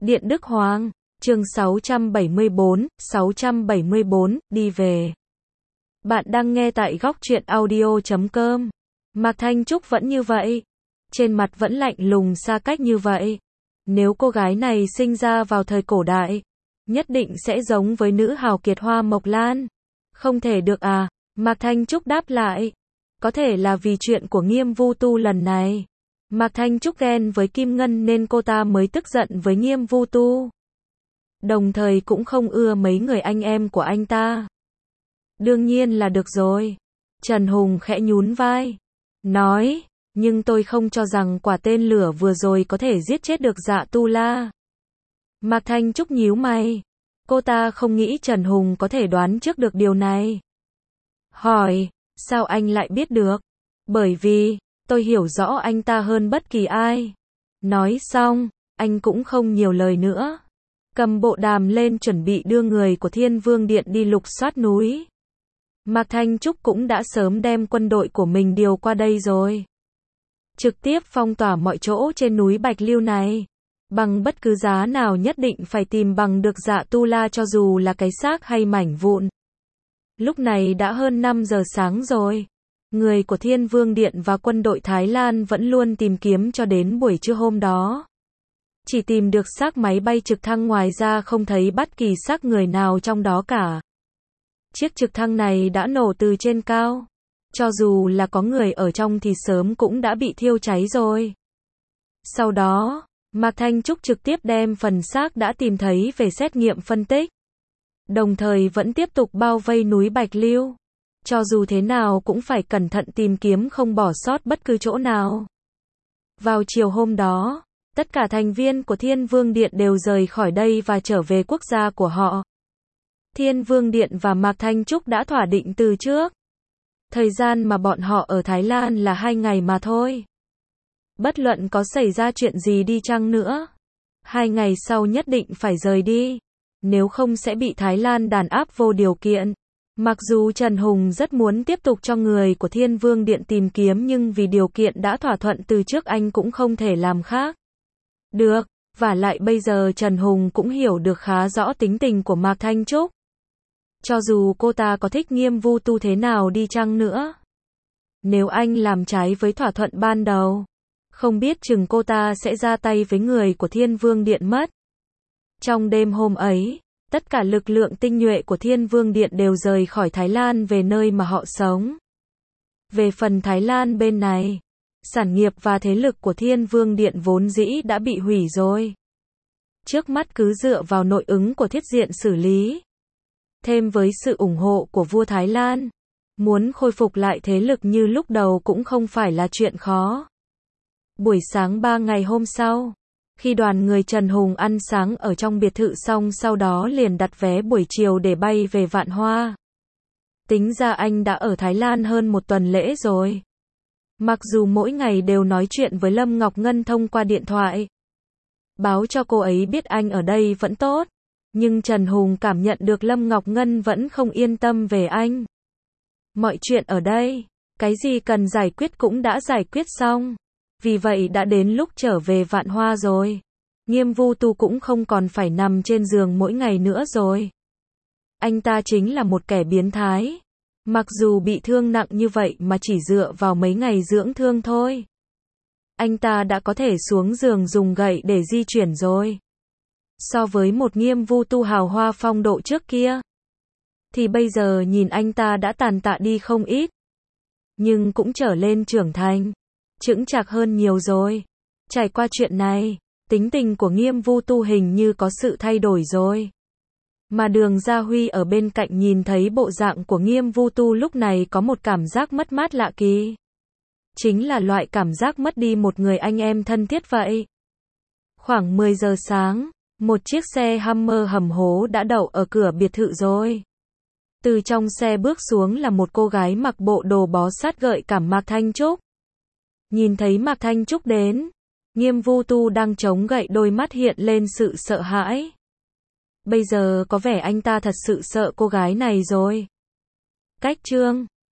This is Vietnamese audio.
Điện Đức Hoàng, chương 674, đi về. Bạn đang nghe tại góc truyện audio.com. Mạc Thanh Trúc vẫn như vậy. Trên mặt vẫn lạnh lùng xa cách như vậy. Nếu cô gái này sinh ra vào thời cổ đại, nhất định sẽ giống với nữ hào kiệt Hoa Mộc Lan. Không thể được à? Mạc Thanh Trúc đáp lại. Có thể là vì chuyện của Nghiêm Vu Tu lần này. Mạc Thanh Trúc ghen với Kim Ngân nên cô ta mới tức giận với Nghiêm Vu Tu. Đồng thời cũng không ưa mấy người anh em của anh ta. Đương nhiên là được rồi. Trần Hùng khẽ nhún vai. Nói, nhưng tôi không cho rằng quả tên lửa vừa rồi có thể giết chết được Dạ Tu La. Mạc Thanh Trúc nhíu mày. Cô ta không nghĩ Trần Hùng có thể đoán trước được điều này. Hỏi, sao anh lại biết được? Bởi vì, tôi hiểu rõ anh ta hơn bất kỳ ai. Nói xong, anh cũng không nhiều lời nữa. Cầm bộ đàm lên chuẩn bị đưa người của Thiên Vương Điện đi lục soát núi. Mạc Thanh Trúc cũng đã sớm đem quân đội của mình điều qua đây rồi. Trực tiếp phong tỏa mọi chỗ trên núi Bạch Liêu này. Bằng bất cứ giá nào nhất định phải tìm bằng được Dạ Tu La cho dù là cái xác hay mảnh vụn. Lúc này đã hơn 5 giờ sáng rồi. Người của Thiên Vương Điện và quân đội Thái Lan vẫn luôn tìm kiếm cho đến buổi trưa hôm đó. Chỉ tìm được xác máy bay trực thăng, ngoài ra không thấy bất kỳ xác người nào trong đó cả. Chiếc trực thăng này đã nổ từ trên cao. Cho dù là có người ở trong thì sớm cũng đã bị thiêu cháy rồi. Sau đó, Mạc Thanh Trúc trực tiếp đem phần xác đã tìm thấy về xét nghiệm phân tích. Đồng thời vẫn tiếp tục bao vây núi Bạch Liêu. Cho dù thế nào cũng phải cẩn thận tìm kiếm, không bỏ sót bất cứ chỗ nào. Vào chiều hôm đó, tất cả thành viên của Thiên Vương Điện đều rời khỏi đây và trở về quốc gia của họ. Thiên Vương Điện và Mạc Thanh Trúc đã thỏa định từ trước. Thời gian mà bọn họ ở Thái Lan là 2 ngày mà thôi. Bất luận có xảy ra chuyện gì đi chăng nữa, 2 ngày sau nhất định phải rời đi. Nếu không sẽ bị Thái Lan đàn áp vô điều kiện. Mặc dù Trần Hùng rất muốn tiếp tục cho người của Thiên Vương Điện tìm kiếm, nhưng vì điều kiện đã thỏa thuận từ trước anh cũng không thể làm khác được. Vả lại bây giờ Trần Hùng cũng hiểu được khá rõ tính tình của Mạc Thanh Trúc. Cho dù cô ta có thích Nghiêm Vu Tu thế nào đi chăng nữa, nếu anh làm trái với thỏa thuận ban đầu, không biết chừng cô ta sẽ ra tay với người của Thiên Vương Điện mất. Trong đêm hôm ấy, tất cả lực lượng tinh nhuệ của Thiên Vương Điện đều rời khỏi Thái Lan về nơi mà họ sống. Về phần Thái Lan bên này, sản nghiệp và thế lực của Thiên Vương Điện vốn dĩ đã bị hủy rồi. Trước mắt cứ dựa vào nội ứng của Thiết Diện xử lý. Thêm với sự ủng hộ của vua Thái Lan, muốn khôi phục lại thế lực như lúc đầu cũng không phải là chuyện khó. Buổi sáng 3 ngày hôm sau, khi đoàn người Trần Hùng ăn sáng ở trong biệt thự xong, sau đó liền đặt vé buổi chiều để bay về Vạn Hoa. Tính ra anh đã ở Thái Lan hơn 1 tuần lễ rồi. Mặc dù mỗi ngày đều nói chuyện với Lâm Ngọc Ngân thông qua điện thoại, báo cho cô ấy biết anh ở đây vẫn tốt, nhưng Trần Hùng cảm nhận được Lâm Ngọc Ngân vẫn không yên tâm về anh. Mọi chuyện ở đây, cái gì cần giải quyết cũng đã giải quyết xong. Vì vậy đã đến lúc trở về Vạn Hoa rồi. Nghiêm Vu Tu cũng không còn phải nằm trên giường mỗi ngày nữa rồi. Anh ta chính là một kẻ biến thái. Mặc dù bị thương nặng như vậy mà chỉ dựa vào mấy ngày dưỡng thương thôi, anh ta đã có thể xuống giường dùng gậy để di chuyển rồi. So với một Nghiêm Vu Tu hào hoa phong độ trước kia, thì bây giờ nhìn anh ta đã tàn tạ đi không ít. Nhưng cũng trở lên trưởng thành, chững chạc hơn nhiều rồi. Trải qua chuyện này, tính tình của Nghiêm Vu Tu hình như có sự thay đổi rồi. Mà Đường Gia Huy ở bên cạnh nhìn thấy bộ dạng của Nghiêm Vu Tu lúc này có một cảm giác mất mát lạ kỳ. Chính là loại cảm giác mất đi một người anh em thân thiết vậy. Khoảng 10 giờ sáng, một chiếc xe Hummer hầm hố đã đậu ở cửa biệt thự rồi. Từ trong xe bước xuống là một cô gái mặc bộ đồ bó sát gợi cảm Mạc Thanh Trúc. Nhìn thấy Mạc Thanh Trúc đến, Nghiêm Vu Tu đang chống gậy, đôi mắt hiện lên sự sợ hãi. Bây giờ có vẻ anh ta thật sự sợ cô gái này rồi. Cách chương